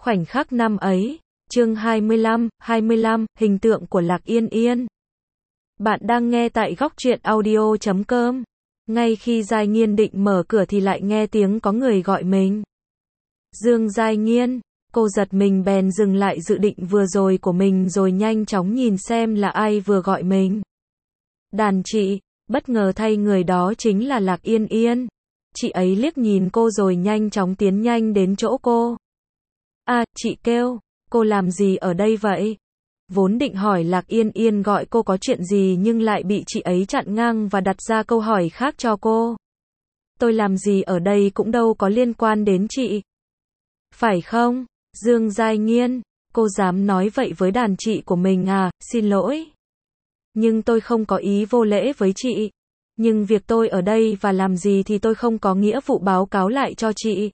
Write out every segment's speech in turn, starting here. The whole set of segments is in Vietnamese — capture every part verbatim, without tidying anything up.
Khoảnh khắc năm ấy, chương hai mươi lăm, hai mươi lăm, hình tượng của Lạc Yên Yên. Bạn đang nghe tại góc truyện audio chấm com. Ngay khi Giai Nghiên định mở cửa thì lại nghe tiếng có người gọi mình. Dương Giai Nghiên, cô giật mình bèn dừng lại dự định vừa rồi của mình rồi nhanh chóng nhìn xem là ai vừa gọi mình. Đàn chị, bất ngờ thay người đó chính là Lạc Yên Yên. Chị ấy liếc nhìn cô rồi nhanh chóng tiến nhanh đến chỗ cô. À, chị kêu, cô làm gì ở đây vậy? Vốn định hỏi Lạc Yên Yên gọi cô có chuyện gì nhưng lại bị chị ấy chặn ngang và đặt ra câu hỏi khác cho cô. Tôi làm gì ở đây cũng đâu có liên quan đến chị. Phải không, Dương Giai Nghiên, cô dám nói vậy với đàn chị của mình à, xin lỗi. Nhưng tôi không có ý vô lễ với chị. Nhưng việc tôi ở đây và làm gì thì tôi không có nghĩa vụ báo cáo lại cho chị.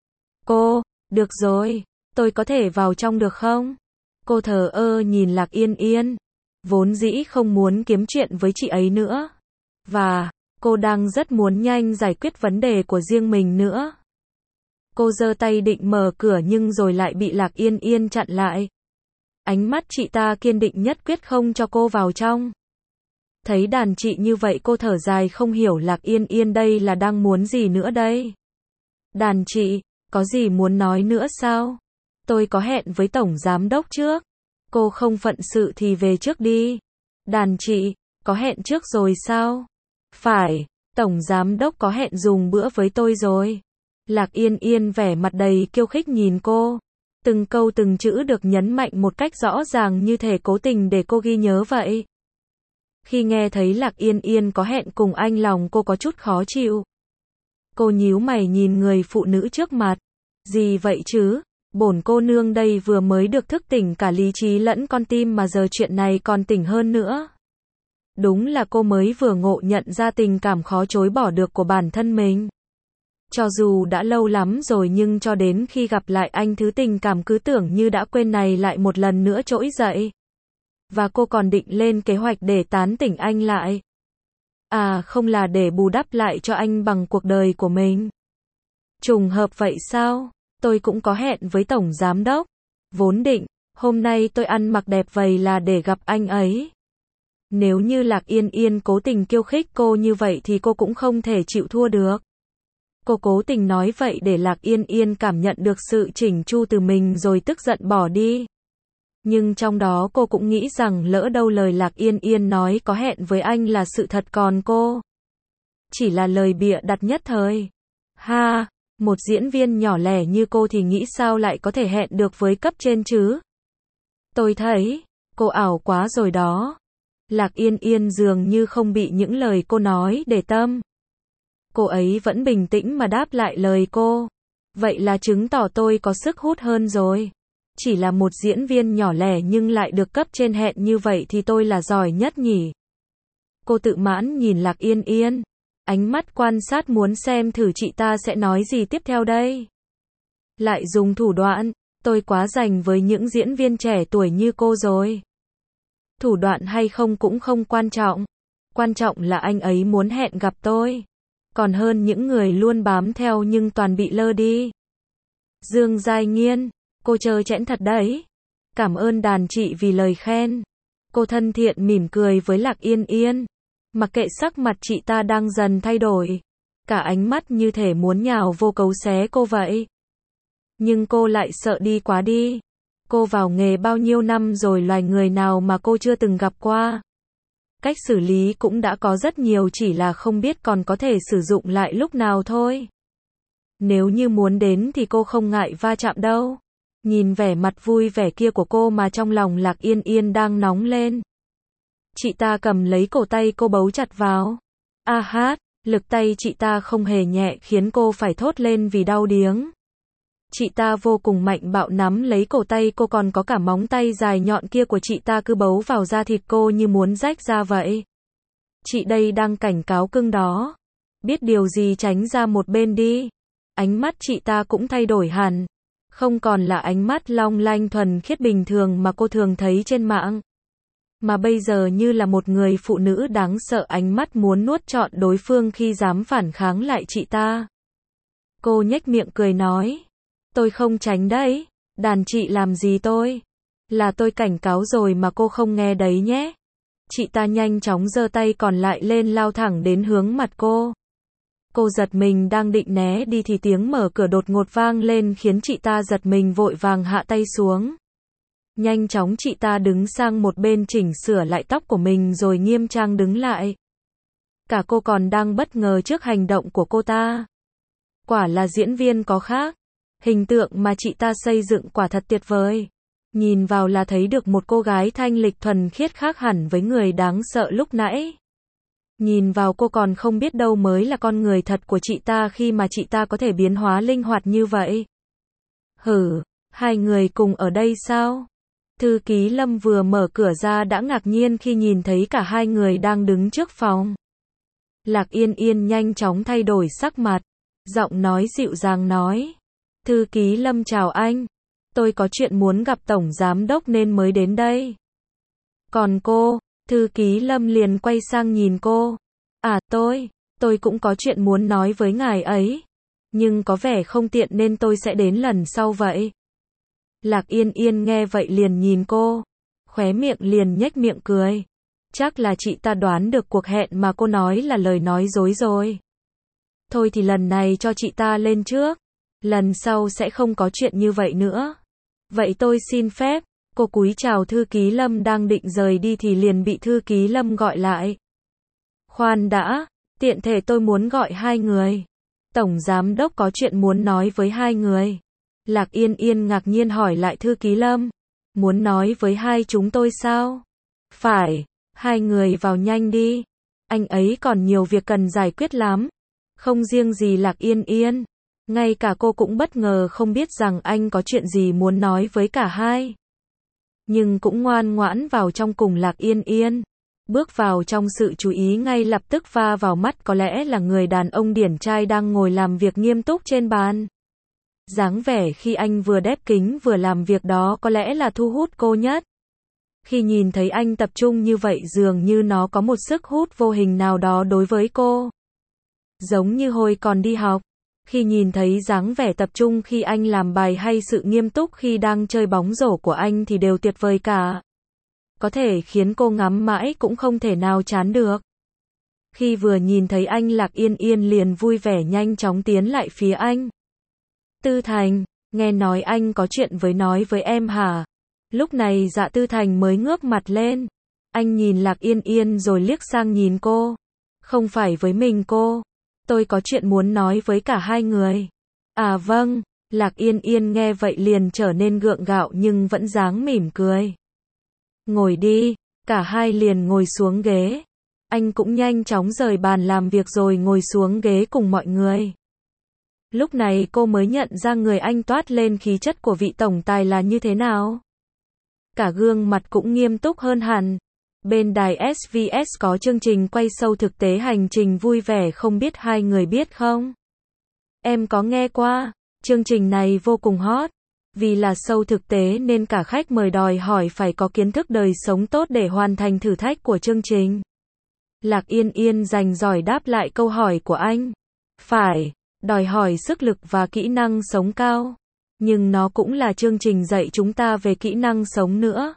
Cô, được rồi, tôi có thể vào trong được không? Cô thờ ơ nhìn Lạc Yên Yên. Vốn dĩ không muốn kiếm chuyện với chị ấy nữa. Và, cô đang rất muốn nhanh giải quyết vấn đề của riêng mình nữa. Cô giơ tay định mở cửa nhưng rồi lại bị Lạc Yên Yên chặn lại. Ánh mắt chị ta kiên định nhất quyết không cho cô vào trong. Thấy đàn chị như vậy cô thở dài không hiểu Lạc Yên Yên đây là đang muốn gì nữa đây. Đàn chị, có gì muốn nói nữa sao? Tôi có hẹn với tổng giám đốc trước. Cô không phận sự thì về trước đi. Đàn chị, có hẹn trước rồi sao? Phải, tổng giám đốc có hẹn dùng bữa với tôi rồi. Lạc Yên Yên vẻ mặt đầy kiêu khích nhìn cô. Từng câu từng chữ được nhấn mạnh một cách rõ ràng như thể cố tình để cô ghi nhớ vậy. Khi nghe thấy Lạc Yên Yên có hẹn cùng anh lòng cô có chút khó chịu. Cô nhíu mày nhìn người phụ nữ trước mặt. Gì vậy chứ? Bổn cô nương đây vừa mới được thức tỉnh cả lý trí lẫn con tim mà giờ chuyện này còn tỉnh hơn nữa. Đúng là cô mới vừa ngộ nhận ra tình cảm khó chối bỏ được của bản thân mình. Cho dù đã lâu lắm rồi nhưng cho đến khi gặp lại anh thứ tình cảm cứ tưởng như đã quên này lại một lần nữa trỗi dậy. Và cô còn định lên kế hoạch để tán tỉnh anh lại. À không là để bù đắp lại cho anh bằng cuộc đời của mình. Trùng hợp vậy sao? Tôi cũng có hẹn với tổng giám đốc. Vốn định, hôm nay tôi ăn mặc đẹp vậy là để gặp anh ấy. Nếu như Lạc Yên Yên cố tình khiêu khích cô như vậy thì cô cũng không thể chịu thua được. Cô cố tình nói vậy để Lạc Yên Yên cảm nhận được sự chỉnh chu từ mình rồi tức giận bỏ đi. Nhưng trong đó cô cũng nghĩ rằng lỡ đâu lời Lạc Yên Yên nói có hẹn với anh là sự thật còn cô chỉ là lời bịa đặt nhất thời. Ha, một diễn viên nhỏ lẻ như cô thì nghĩ sao lại có thể hẹn được với cấp trên chứ? Tôi thấy, cô ảo quá rồi đó. Lạc Yên Yên dường như không bị những lời cô nói để tâm. Cô ấy vẫn bình tĩnh mà đáp lại lời cô. Vậy là chứng tỏ tôi có sức hút hơn rồi. Chỉ là một diễn viên nhỏ lẻ nhưng lại được cấp trên hẹn như vậy thì tôi là giỏi nhất nhỉ. Cô tự mãn nhìn Lạc Yên Yên. Ánh mắt quan sát muốn xem thử chị ta sẽ nói gì tiếp theo đây. Lại dùng thủ đoạn, tôi quá rành với những diễn viên trẻ tuổi như cô rồi. Thủ đoạn hay không cũng không quan trọng. Quan trọng là anh ấy muốn hẹn gặp tôi. Còn hơn những người luôn bám theo nhưng toàn bị lơ đi. Dương Giai Nghiên, cô trơ trẽn thật đấy. Cảm ơn đàn chị vì lời khen. Cô thân thiện mỉm cười với Lạc Yên Yên. Mặc kệ sắc mặt chị ta đang dần thay đổi. Cả ánh mắt như thể muốn nhào vô cấu xé cô vậy. Nhưng cô lại sợ đi quá đi. Cô vào nghề bao nhiêu năm rồi loài người nào mà cô chưa từng gặp qua. Cách xử lý cũng đã có rất nhiều chỉ là không biết còn có thể sử dụng lại lúc nào thôi. Nếu như muốn đến thì cô không ngại va chạm đâu. Nhìn vẻ mặt vui vẻ kia của cô mà trong lòng Lạc Yên Yên đang nóng lên. Chị ta cầm lấy cổ tay cô bấu chặt vào. A hát, lực tay chị ta không hề nhẹ khiến cô phải thốt lên vì đau điếng. Chị ta vô cùng mạnh bạo nắm lấy cổ tay cô còn có cả móng tay dài nhọn kia của chị ta cứ bấu vào da thịt cô như muốn rách ra vậy. Chị đây đang cảnh cáo cưng đó. Biết điều gì tránh ra một bên đi. Ánh mắt chị ta cũng thay đổi hẳn. Không còn là ánh mắt long lanh thuần khiết bình thường mà cô thường thấy trên mạng. Mà bây giờ như là một người phụ nữ đáng sợ ánh mắt muốn nuốt trọn đối phương khi dám phản kháng lại chị ta. Cô nhếch miệng cười nói. Tôi không tránh đấy. Đàn chị làm gì tôi? Là tôi cảnh cáo rồi mà cô không nghe đấy nhé. Chị ta nhanh chóng giơ tay còn lại lên lao thẳng đến hướng mặt cô. Cô giật mình đang định né đi thì tiếng mở cửa đột ngột vang lên khiến chị ta giật mình vội vàng hạ tay xuống. Nhanh chóng chị ta đứng sang một bên chỉnh sửa lại tóc của mình rồi nghiêm trang đứng lại. Cả cô còn đang bất ngờ trước hành động của cô ta. Quả là diễn viên có khác. Hình tượng mà chị ta xây dựng quả thật tuyệt vời. Nhìn vào là thấy được một cô gái thanh lịch thuần khiết khác hẳn với người đáng sợ lúc nãy. Nhìn vào cô còn không biết đâu mới là con người thật của chị ta khi mà chị ta có thể biến hóa linh hoạt như vậy. Hử, hai người cùng ở đây sao? Thư ký Lâm vừa mở cửa ra đã ngạc nhiên khi nhìn thấy cả hai người đang đứng trước phòng. Lạc Yên Yên nhanh chóng thay đổi sắc mặt, giọng nói dịu dàng nói. Thư ký Lâm chào anh, tôi có chuyện muốn gặp Tổng Giám Đốc nên mới đến đây. Còn cô, Thư ký Lâm liền quay sang nhìn cô. À tôi, tôi cũng có chuyện muốn nói với ngài ấy. Nhưng có vẻ không tiện nên tôi sẽ đến lần sau vậy. Lạc Yên Yên nghe vậy liền nhìn cô. Khóe miệng liền nhếch miệng cười. Chắc là chị ta đoán được cuộc hẹn mà cô nói là lời nói dối rồi. Thôi thì lần này cho chị ta lên trước. Lần sau sẽ không có chuyện như vậy nữa. Vậy tôi xin phép. Cô cúi chào thư ký Lâm đang định rời đi thì liền bị thư ký Lâm gọi lại. Khoan đã, tiện thể tôi muốn gọi hai người. Tổng Giám Đốc có chuyện muốn nói với hai người. Lạc Yên Yên ngạc nhiên hỏi lại thư ký Lâm. Muốn nói với hai chúng tôi sao? Phải, hai người vào nhanh đi. Anh ấy còn nhiều việc cần giải quyết lắm. Không riêng gì Lạc Yên Yên. Ngay cả cô cũng bất ngờ không biết rằng anh có chuyện gì muốn nói với cả hai. Nhưng cũng ngoan ngoãn vào trong cùng Lạc Yên Yên. Bước vào trong sự chú ý ngay lập tức va vào mắt có lẽ là người đàn ông điển trai đang ngồi làm việc nghiêm túc trên bàn. Dáng vẻ khi anh vừa đép kính vừa làm việc đó có lẽ là thu hút cô nhất. Khi nhìn thấy anh tập trung như vậy dường như nó có một sức hút vô hình nào đó đối với cô. Giống như hồi còn đi học. Khi nhìn thấy dáng vẻ tập trung khi anh làm bài hay sự nghiêm túc khi đang chơi bóng rổ của anh thì đều tuyệt vời cả. Có thể khiến cô ngắm mãi cũng không thể nào chán được. Khi vừa nhìn thấy anh Lạc Yên Yên liền vui vẻ nhanh chóng tiến lại phía anh. Tư Thành, nghe nói anh có chuyện với nói với em hả? Lúc này Dạ Tư Thành mới ngước mặt lên. Anh nhìn Lạc Yên Yên rồi liếc sang nhìn cô. Không phải với mình cô. Tôi có chuyện muốn nói với cả hai người. À vâng, Lạc Yên Yên nghe vậy liền trở nên gượng gạo nhưng vẫn dáng mỉm cười. Ngồi đi, cả hai liền ngồi xuống ghế. Anh cũng nhanh chóng rời bàn làm việc rồi ngồi xuống ghế cùng mọi người. Lúc này cô mới nhận ra người anh toát lên khí chất của vị tổng tài là như thế nào. Cả gương mặt cũng nghiêm túc hơn hẳn. Bên đài ét vê ét có chương trình quay show thực tế hành trình vui vẻ không biết hai người biết không? Em có nghe qua, chương trình này vô cùng hot. Vì là show thực tế nên cả khách mời đòi hỏi phải có kiến thức đời sống tốt để hoàn thành thử thách của chương trình. Lạc Yên Yên dành giỏi đáp lại câu hỏi của anh. Phải, đòi hỏi sức lực và kỹ năng sống cao. Nhưng nó cũng là chương trình dạy chúng ta về kỹ năng sống nữa.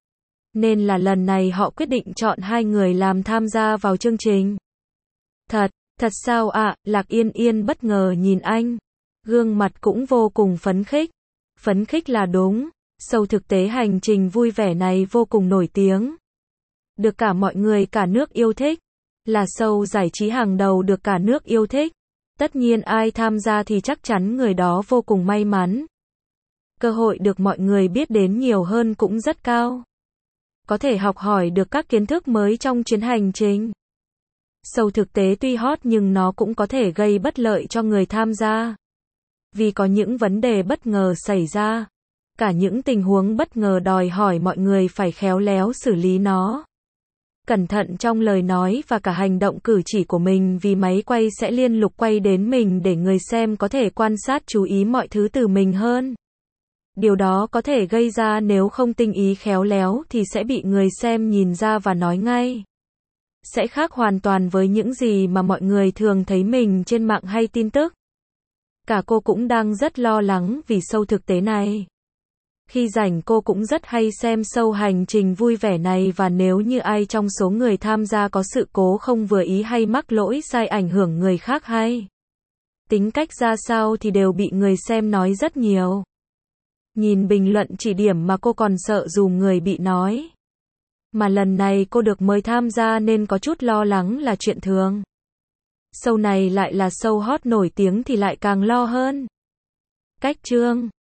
Nên là lần này họ quyết định chọn hai người làm tham gia vào chương trình. Thật, thật sao ạ? À? Lạc Yên Yên bất ngờ nhìn anh. Gương mặt cũng vô cùng phấn khích. Phấn khích là đúng. Show thực tế hành trình vui vẻ này vô cùng nổi tiếng. Được cả mọi người cả nước yêu thích. Là show giải trí hàng đầu được cả nước yêu thích. Tất nhiên ai tham gia thì chắc chắn người đó vô cùng may mắn. Cơ hội được mọi người biết đến nhiều hơn cũng rất cao. Có thể học hỏi được các kiến thức mới trong chuyến hành trình. Show thực tế tuy hot nhưng nó cũng có thể gây bất lợi cho người tham gia. Vì có những vấn đề bất ngờ xảy ra. Cả những tình huống bất ngờ đòi hỏi mọi người phải khéo léo xử lý nó. Cẩn thận trong lời nói và cả hành động cử chỉ của mình vì máy quay sẽ liên tục quay đến mình để người xem có thể quan sát chú ý mọi thứ từ mình hơn. Điều đó có thể gây ra nếu không tinh ý khéo léo thì sẽ bị người xem nhìn ra và nói ngay. Sẽ khác hoàn toàn với những gì mà mọi người thường thấy mình trên mạng hay tin tức. Cả cô cũng đang rất lo lắng vì show thực tế này. Khi rảnh cô cũng rất hay xem show hành trình vui vẻ này và nếu như ai trong số người tham gia có sự cố không vừa ý hay mắc lỗi sai ảnh hưởng người khác hay tính cách ra sao thì đều bị người xem nói rất nhiều. Nhìn bình luận chỉ điểm mà cô còn sợ dùm người bị nói. Mà lần này cô được mời tham gia nên có chút lo lắng là chuyện thường. Show này lại là show hot nổi tiếng thì lại càng lo hơn. Cách chương